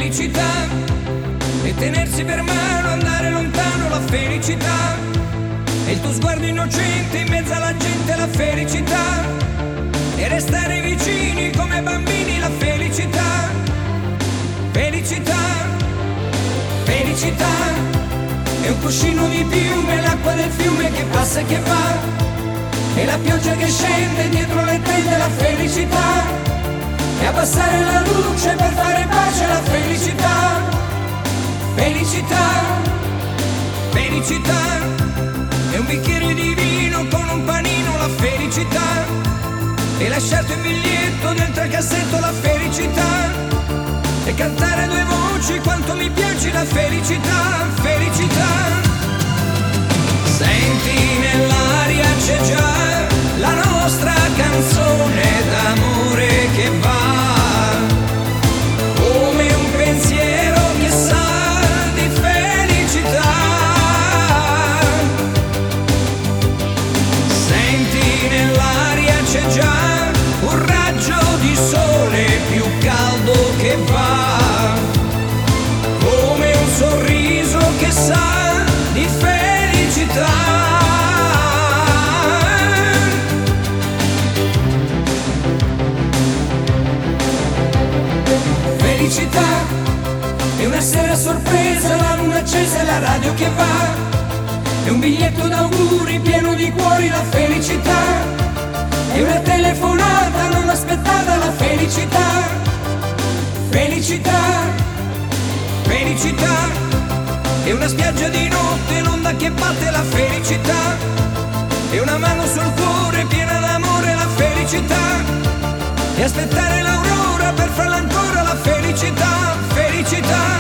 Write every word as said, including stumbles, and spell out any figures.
felicità, e tenersi per mano, andare lontano, la felicità, e il tuo sguardo innocente in mezzo alla gente, la felicità, e restare vicini come bambini, la felicità, felicità, felicità, è un cuscino di piume, l'acqua del fiume che passa e che va, e la pioggia che scende dietro le tende, la felicità, e abbassare la luce per fare pace, la felicità, felicità, felicità, è un bicchiere di vino con un panino, la felicità, e lasciarti un biglietto dentro il cassetto, la felicità, e cantare a due voci quanto mi piace, la felicità, felicità. Senti nell'aria c'è già la nostra canzone d'amore che va, come un pensiero che sa di felicità. Senti nell'aria c'è già un raggio di sole più caldo che va, come un sorriso che sa di felicità. Felicità, è una sera sorpresa, la luna accesa e la radio che va, è un biglietto d'auguri pieno di cuori, la felicità, è una telefonata non aspettata, la felicità, felicità, felicità, è una spiaggia di notte, l'onda che batte, la felicità, è una mano sul cuore piena d'amore, la felicità, e aspettare l'aurora per farla ancora, la felicità, felicità.